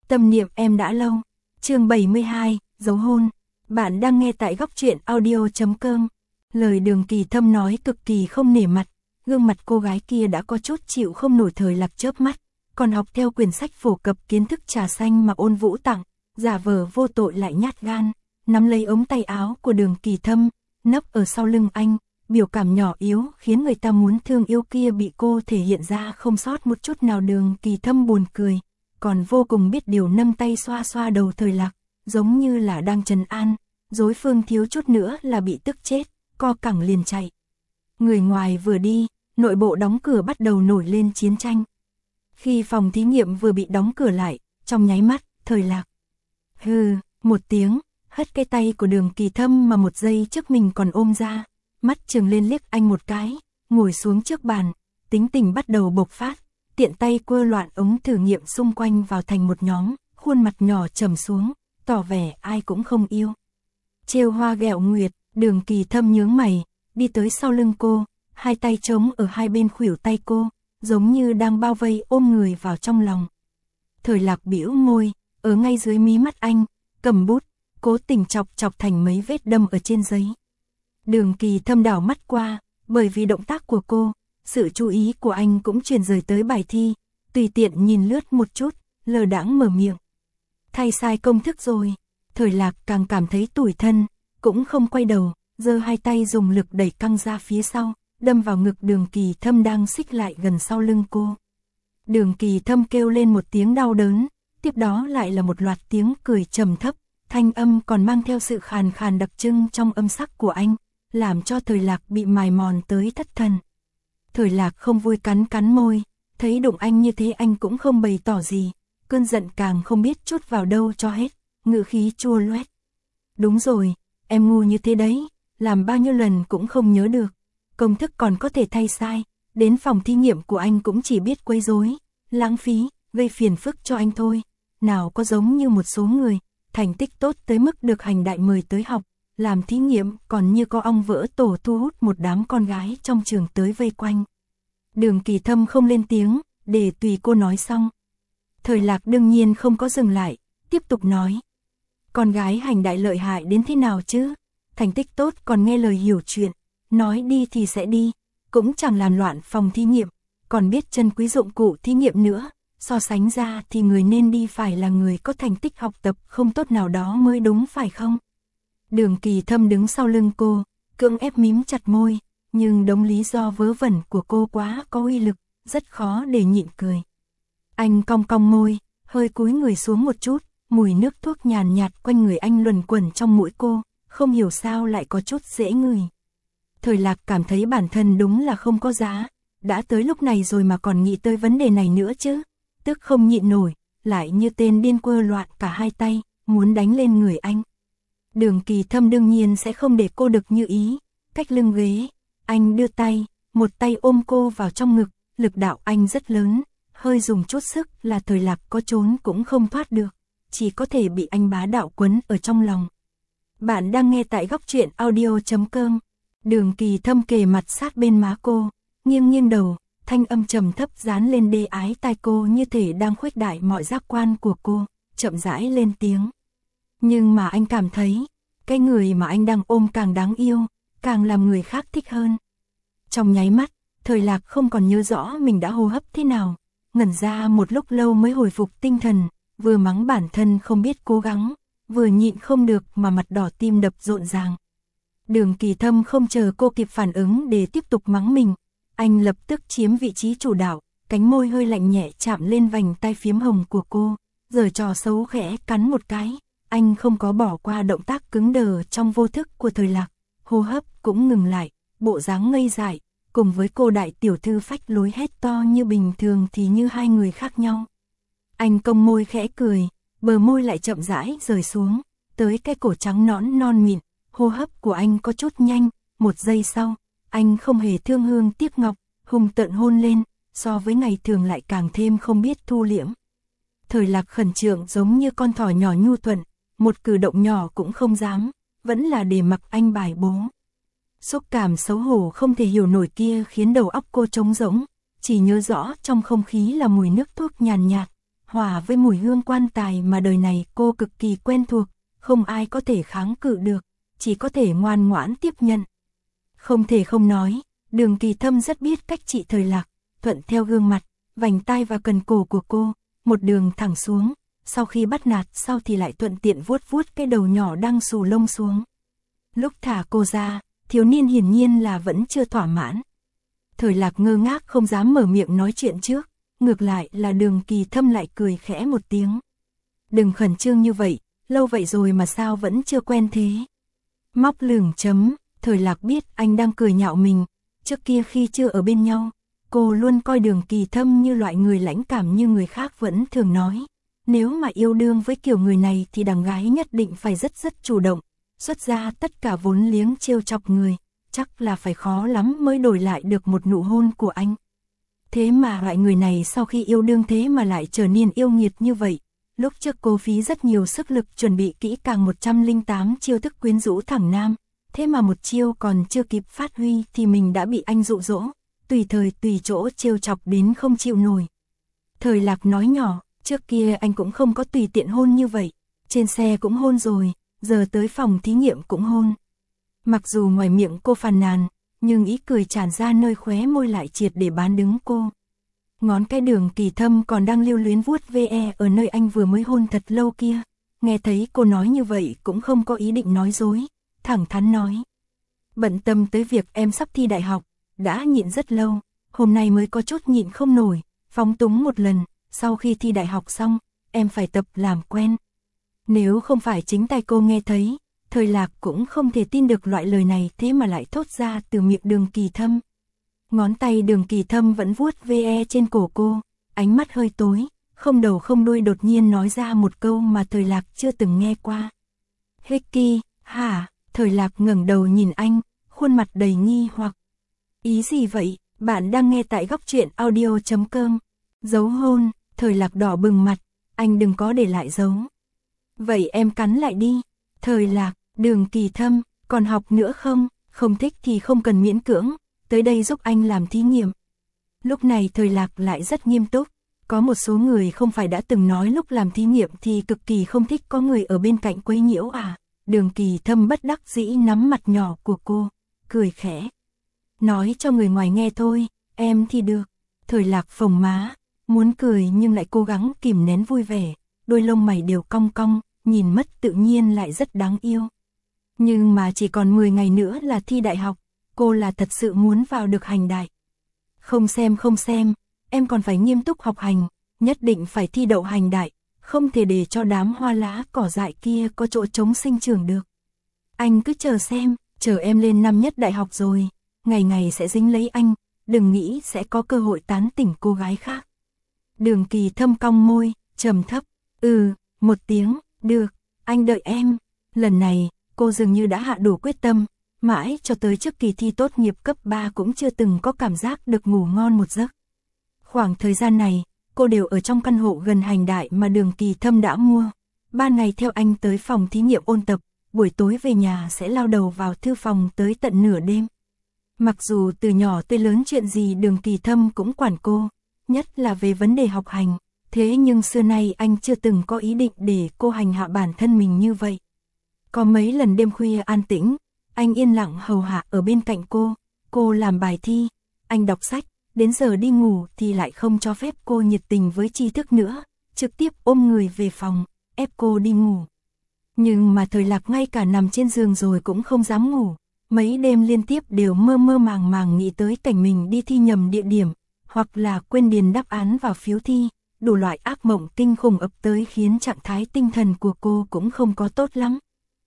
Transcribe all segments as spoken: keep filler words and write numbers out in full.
Tâm niệm em đã lâu. Chương bảy mươi hai, dấu hôn. Bạn đang nghe tại góc truyện audio chấm com. Lời Đường Kỳ Thâm nói cực kỳ không nể mặt, gương mặt cô gái kia đã có chút chịu không nổi. Thời Lạc chớp mắt, còn học theo quyển sách phổ cập kiến thức trà xanh mà Ôn Vũ tặng, giả vờ vô tội lại nhát gan, nắm lấy ống tay áo của Đường Kỳ Thâm, nấp ở sau lưng anh, biểu cảm nhỏ yếu khiến người ta muốn thương yêu kia bị cô thể hiện ra không sót một chút nào. Đường Kỳ Thâm buồn cười, còn vô cùng biết điều nâng tay xoa xoa đầu Thời Lạc, giống như là đang trấn an, đối phương thiếu chút nữa là bị tức chết, co cẳng liền chạy. Người ngoài vừa đi, nội bộ đóng cửa bắt đầu nổi lên chiến tranh. Khi phòng thí nghiệm vừa bị đóng cửa lại, trong nháy mắt, Thời Lạc hừ một tiếng, hất cái tay của Đường Kỳ Thâm mà một giây trước mình còn ôm ra, mắt trừng lên liếc anh một cái, ngồi xuống trước bàn, tính tình bắt đầu bộc phát, tiện tay quơ loạn ống thử nghiệm xung quanh vào thành một nhóm, khuôn mặt nhỏ trầm xuống, tỏ vẻ ai cũng không yêu. Trêu hoa ghẹo nguyệt, Đường Kỳ Thâm nhướng mày, đi tới sau lưng cô, hai tay trống ở hai bên khuỷu tay cô, giống như đang bao vây ôm người vào trong lòng. Thời Lạc bĩu môi, ở ngay dưới mí mắt anh, cầm bút, cố tình chọc chọc thành mấy vết đâm ở trên giấy. Đường Kỳ Thâm đảo mắt qua, bởi vì động tác của cô, sự chú ý của anh cũng chuyển rời tới bài thi, tùy tiện nhìn lướt một chút, lờ đãng mở miệng. Thay sai công thức rồi. Thời Lạc càng cảm thấy tủi thân, cũng không quay đầu, giơ hai tay dùng lực đẩy căng ra phía sau, đâm vào ngực Đường Kỳ Thâm đang xích lại gần sau lưng cô. Đường Kỳ Thâm kêu lên một tiếng đau đớn, tiếp đó lại là một loạt tiếng cười trầm thấp, thanh âm còn mang theo sự khàn khàn đặc trưng trong âm sắc của anh, làm cho Thời Lạc bị mài mòn tới thất thần. Thời Lạc không vui cắn cắn môi, thấy đụng anh như thế anh cũng không bày tỏ gì, cơn giận càng không biết chút vào đâu cho hết, ngữ khí chua loét. Đúng rồi, em ngu như thế đấy, làm bao nhiêu lần cũng không nhớ được, công thức còn có thể thay sai, đến phòng thí nghiệm của anh cũng chỉ biết quấy rối, lãng phí, gây phiền phức cho anh thôi, nào có giống như một số người, thành tích tốt tới mức được Hành Đại mời tới học, làm thí nghiệm còn như có ong vỡ tổ thu hút một đám con gái trong trường tới vây quanh. Đường Kỳ Thâm không lên tiếng, để tùy cô nói xong. Thời Lạc đương nhiên không có dừng lại, tiếp tục nói. Con gái Hành Đại lợi hại đến thế nào chứ, thành tích tốt còn nghe lời hiểu chuyện, nói đi thì sẽ đi, cũng chẳng làm loạn phòng thí nghiệm, còn biết trân quý dụng cụ thí nghiệm nữa, so sánh ra thì người nên đi phải là người có thành tích học tập không tốt nào đó mới đúng phải không? Đường Kỳ Thâm đứng sau lưng cô, cưỡng ép mím chặt môi, nhưng đống lý do vớ vẩn của cô quá có uy lực, rất khó để nhịn cười. Anh cong cong môi, hơi cúi người xuống một chút, mùi nước thuốc nhàn nhạt quanh người anh luẩn quẩn trong mũi cô, không hiểu sao lại có chút dễ ngửi. Thời Lạc cảm thấy bản thân đúng là không có giá, đã tới lúc này rồi mà còn nghĩ tới vấn đề này nữa chứ, tức không nhịn nổi, lại như tên điên quơ loạn cả hai tay, muốn đánh lên người anh. Đường Kỳ Thâm đương nhiên sẽ không để cô được như ý, cách lưng ghế, anh đưa tay, một tay ôm cô vào trong ngực, lực đạo anh rất lớn, hơi dùng chút sức là Thời Lạc có trốn cũng không thoát được, chỉ có thể bị anh bá đạo quấn ở trong lòng. Bạn đang nghe tại góc truyện audio chấm com. Đường Kỳ Thâm kề mặt sát bên má cô, nghiêng nghiêng đầu, thanh âm trầm thấp dán lên đê ái tai cô như thể đang khuếch đại mọi giác quan của cô, chậm rãi lên tiếng. Nhưng mà anh cảm thấy, cái người mà anh đang ôm càng đáng yêu, càng làm người khác thích hơn. Trong nháy mắt, Thời Lạc không còn nhớ rõ mình đã hô hấp thế nào, ngẩn ra một lúc lâu mới hồi phục tinh thần, vừa mắng bản thân không biết cố gắng, vừa nhịn không được mà mặt đỏ tim đập rộn ràng. Đường Kỳ Thâm không chờ cô kịp phản ứng để tiếp tục mắng mình, anh lập tức chiếm vị trí chủ đạo, cánh môi hơi lạnh nhẹ chạm lên vành tai phiếm hồng của cô, giở trò xấu khẽ cắn một cái, anh không có bỏ qua động tác cứng đờ trong vô thức của Thời Lạc, hô hấp cũng ngừng lại, bộ dáng ngây dại, cùng với cô đại tiểu thư phách lối hét to như bình thường thì như hai người khác nhau. Anh cong môi khẽ cười, bờ môi lại chậm rãi rời xuống, tới cái cổ trắng nõn non mịn, hô hấp của anh có chút nhanh, một giây sau, anh không hề thương hương tiếc ngọc, hùng tợn hôn lên, so với ngày thường lại càng thêm không biết thu liễm. Thời Lạc khẩn trương giống như con thỏ nhỏ nhu thuận, một cử động nhỏ cũng không dám, vẫn là để mặc anh bài bố. Xúc cảm xấu hổ không thể hiểu nổi kia khiến đầu óc cô trống rỗng, chỉ nhớ rõ trong không khí là mùi nước thuốc nhàn nhạt, hòa với mùi hương quan tài mà đời này cô cực kỳ quen thuộc, không ai có thể kháng cự được, chỉ có thể ngoan ngoãn tiếp nhận. Không thể không nói, Đường Kỳ Thâm rất biết cách trị Thời Lạc, thuận theo gương mặt, vành tai và cần cổ của cô, một đường thẳng xuống, sau khi bắt nạt sau thì lại thuận tiện vuốt vuốt cái đầu nhỏ đang xù lông xuống. Lúc thả cô ra, thiếu niên hiển nhiên là vẫn chưa thỏa mãn. Thời Lạc ngơ ngác không dám mở miệng nói chuyện trước, ngược lại là Đường Kỳ Thâm lại cười khẽ một tiếng. Đừng khẩn trương như vậy, lâu vậy rồi mà sao vẫn chưa quen thế. Móc lửng chấm, Thời Lạc biết anh đang cười nhạo mình, trước kia khi chưa ở bên nhau, cô luôn coi Đường Kỳ Thâm như loại người lãnh cảm như người khác vẫn thường nói. Nếu mà yêu đương với kiểu người này thì đàn gái nhất định phải rất rất chủ động, xuất ra tất cả vốn liếng trêu chọc người, chắc là phải khó lắm mới đổi lại được một nụ hôn của anh. Thế mà loại người này sau khi yêu đương thế mà lại trở nên yêu nghiệt như vậy. Lúc trước cô phí rất nhiều sức lực chuẩn bị kỹ càng một trăm lẻ tám chiêu thức quyến rũ thẳng nam, thế mà một chiêu còn chưa kịp phát huy thì mình đã bị anh dụ dỗ, tùy thời tùy chỗ trêu chọc đến không chịu nổi. Thời Lạc nói nhỏ, trước kia anh cũng không có tùy tiện hôn như vậy, trên xe cũng hôn rồi, giờ tới phòng thí nghiệm cũng hôn. Mặc dù ngoài miệng cô phàn nàn, nhưng ý cười tràn ra nơi khóe môi lại triệt để bán đứng cô. Ngón cái Đường Kỳ Thâm còn đang lưu luyến vuốt ve ở nơi anh vừa mới hôn thật lâu kia. Nghe thấy cô nói như vậy cũng không có ý định nói dối, thẳng thắn nói. Bận tâm tới việc em sắp thi đại học, đã nhịn rất lâu, hôm nay mới có chút nhịn không nổi, phóng túng một lần, sau khi thi đại học xong, em phải tập làm quen. Nếu không phải chính tay cô nghe thấy, Thời Lạc cũng không thể tin được loại lời này thế mà lại thốt ra từ miệng Đường Kỳ Thâm. Ngón tay Đường Kỳ Thâm vẫn vuốt ve trên cổ cô, ánh mắt hơi tối, không đầu không đuôi đột nhiên nói ra một câu mà Thời Lạc chưa từng nghe qua. Hickey, hả? Thời Lạc ngẩng đầu nhìn anh, khuôn mặt đầy nghi hoặc. Ý gì vậy? Bạn đang nghe tại góc truyện audio chấm com. Dấu hôn, Thời Lạc đỏ bừng mặt, anh đừng có để lại dấu. Vậy em cắn lại đi. Thời Lạc, Đường Kỳ Thâm, còn học nữa không? Không thích thì không cần miễn cưỡng, tới đây giúp anh làm thí nghiệm. Lúc này Thời Lạc lại rất nghiêm túc, có một số người không phải đã từng nói lúc làm thí nghiệm thì cực kỳ không thích có người ở bên cạnh quấy nhiễu à. Đường Kỳ Thâm bất đắc dĩ nắm mặt nhỏ của cô, cười khẽ. Nói cho người ngoài nghe thôi, em thì được. Thời Lạc phồng má, muốn cười nhưng lại cố gắng kìm nén vui vẻ, đôi lông mày đều cong cong, nhìn mất tự nhiên lại rất đáng yêu. Nhưng mà chỉ còn mười ngày nữa là thi đại học, cô là thật sự muốn vào được hành đại. Không xem không xem, em còn phải nghiêm túc học hành, nhất định phải thi đậu hành đại, không thể để cho đám hoa lá cỏ dại kia có chỗ trống sinh trưởng được. Anh cứ chờ xem, chờ em lên năm nhất đại học rồi, ngày ngày sẽ dính lấy anh, đừng nghĩ sẽ có cơ hội tán tỉnh cô gái khác. Đường Kỳ Thâm cong môi, trầm thấp, ừ, một tiếng, được, anh đợi em. Lần này, cô dường như đã hạ đủ quyết tâm, mãi cho tới trước kỳ thi tốt nghiệp cấp ba cũng chưa từng có cảm giác được ngủ ngon một giấc. Khoảng thời gian này, cô đều ở trong căn hộ gần hành đại mà Đường Kỳ Thâm đã mua. Ban ngày theo anh tới phòng thí nghiệm ôn tập, buổi tối về nhà sẽ lao đầu vào thư phòng tới tận nửa đêm. Mặc dù từ nhỏ tới lớn chuyện gì Đường Kỳ Thâm cũng quản cô, nhất là về vấn đề học hành, thế nhưng xưa nay anh chưa từng có ý định để cô hành hạ bản thân mình như vậy. Có mấy lần đêm khuya an tĩnh, anh yên lặng hầu hạ ở bên cạnh cô, cô làm bài thi, anh đọc sách, đến giờ đi ngủ thì lại không cho phép cô nhiệt tình với tri thức nữa, trực tiếp ôm người về phòng, ép cô đi ngủ. Nhưng mà Thời Lạc ngay cả nằm trên giường rồi cũng không dám ngủ, mấy đêm liên tiếp đều mơ mơ màng màng nghĩ tới cảnh mình đi thi nhầm địa điểm, hoặc là quên điền đáp án vào phiếu thi, đủ loại ác mộng kinh khủng ập tới khiến trạng thái tinh thần của cô cũng không có tốt lắm.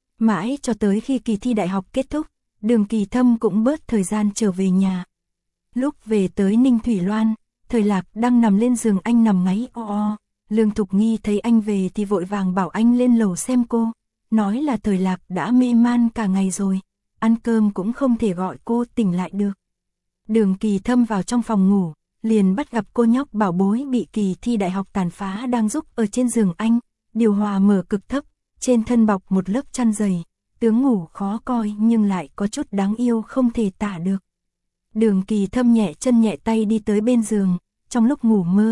Mãi cho tới khi kỳ thi đại học kết thúc, Đường Kỳ Thâm cũng bớt thời gian trở về nhà. Lúc về tới Ninh Thủy Loan, Thời Lạc đang nằm lên giường anh nằm ngáy o o. Lương Thục Nghi thấy anh về thì vội vàng bảo anh lên lầu xem cô, nói là Thời Lạc đã mê man cả ngày rồi, ăn cơm cũng không thể gọi cô tỉnh lại được. Đường Kỳ Thâm vào trong phòng ngủ, liền bắt gặp cô nhóc bảo bối bị kỳ thi đại học tàn phá đang giúp ở trên giường anh, điều hòa mở cực thấp, trên thân bọc một lớp chăn dày, tướng ngủ khó coi nhưng lại có chút đáng yêu không thể tả được. Đường Kỳ Thâm nhẹ chân nhẹ tay đi tới bên giường, trong lúc ngủ mơ,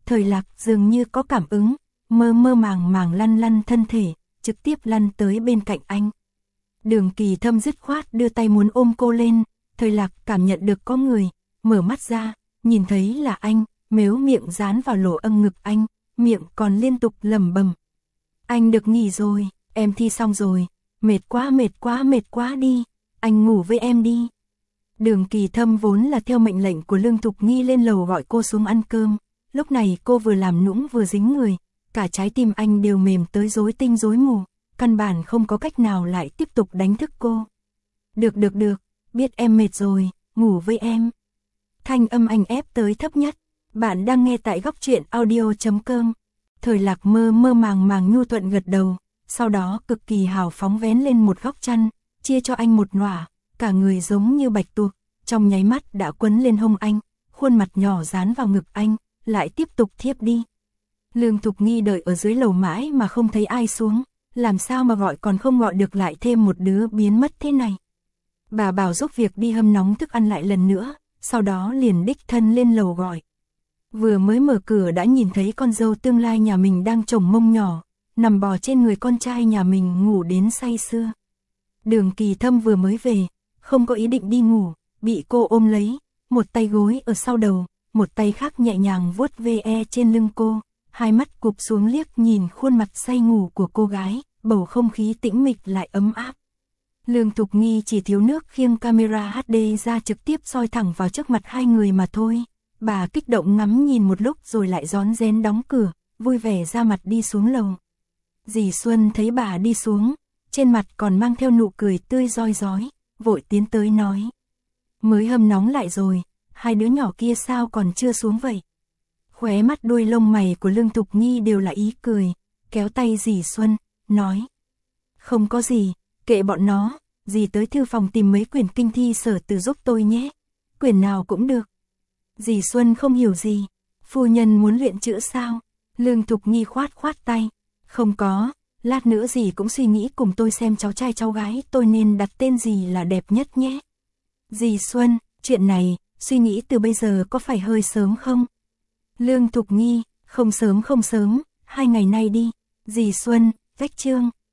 Thời Lạc dường như có cảm ứng, mơ mơ màng màng lăn lăn thân thể, trực tiếp lăn tới bên cạnh anh. Đường Kỳ Thâm dứt khoát đưa tay muốn ôm cô lên, Thời Lạc cảm nhận được có người, mở mắt ra, nhìn thấy là anh, mếu miệng dán vào lỗ âng ngực anh, miệng còn liên tục lẩm bẩm. Anh được nghỉ rồi, em thi xong rồi, mệt quá mệt quá mệt quá đi, anh ngủ với em đi. Đường Kỳ Thâm vốn là theo mệnh lệnh của Lương Thục Nghi lên lầu gọi cô xuống ăn cơm, lúc này cô vừa làm nũng vừa dính người, cả trái tim anh đều mềm tới rối tinh rối mù, căn bản không có cách nào lại tiếp tục đánh thức cô. Được được được, biết em mệt rồi, ngủ với em. Thanh âm anh ép tới thấp nhất, bạn đang nghe tại góc truyện audio chấm com. Thời Lạc mơ mơ màng màng nhu thuận gật đầu, sau đó cực kỳ hào phóng vén lên một góc chăn, chia cho anh một nỏa, cả người giống như bạch tuộc, trong nháy mắt đã quấn lên hông anh, khuôn mặt nhỏ dán vào ngực anh, lại tiếp tục thiếp đi. Lương Thục Nghi đợi ở dưới lầu mãi mà không thấy ai xuống, làm sao mà gọi còn không gọi được lại thêm một đứa biến mất thế này. Bà bảo giúp việc đi hâm nóng thức ăn lại lần nữa, sau đó liền đích thân lên lầu gọi. Vừa mới mở cửa đã nhìn thấy con dâu tương lai nhà mình đang chồng mông nhỏ, nằm bò trên người con trai nhà mình ngủ đến say sưa. Đường Kỳ Thâm vừa mới về, không có ý định đi ngủ, bị cô ôm lấy, một tay gối ở sau đầu, một tay khác nhẹ nhàng vuốt ve trên lưng cô, hai mắt cụp xuống liếc nhìn khuôn mặt say ngủ của cô gái, bầu không khí tĩnh mịch lại ấm áp. Lương Thục Nghi chỉ thiếu nước khiêng camera hát đê ra trực tiếp soi thẳng vào trước mặt hai người mà thôi. Bà kích động ngắm nhìn một lúc rồi lại rón rén đóng cửa, vui vẻ ra mặt đi xuống lầu. Dì Xuân thấy bà đi xuống, trên mặt còn mang theo nụ cười tươi rói rói, vội tiến tới nói. Mới hâm nóng lại rồi, hai đứa nhỏ kia sao còn chưa xuống vậy? Khóe mắt đuôi lông mày của Lương Thục Nghi đều là ý cười, kéo tay dì Xuân, nói. Không có gì, kệ bọn nó, dì tới thư phòng tìm mấy quyển kinh thi sở từ giúp tôi nhé, quyển nào cũng được. Dì Xuân không hiểu gì, phu nhân muốn luyện chữ sao? Lương Thục Nghi khoát khoát tay, không có, lát nữa dì cũng suy nghĩ cùng tôi xem cháu trai cháu gái tôi nên đặt tên gì là đẹp nhất nhé. Dì Xuân, chuyện này, suy nghĩ từ bây giờ có phải hơi sớm không? Lương Thục Nghi, không sớm không sớm, hai ngày nay đi. Dì Xuân, vách chương.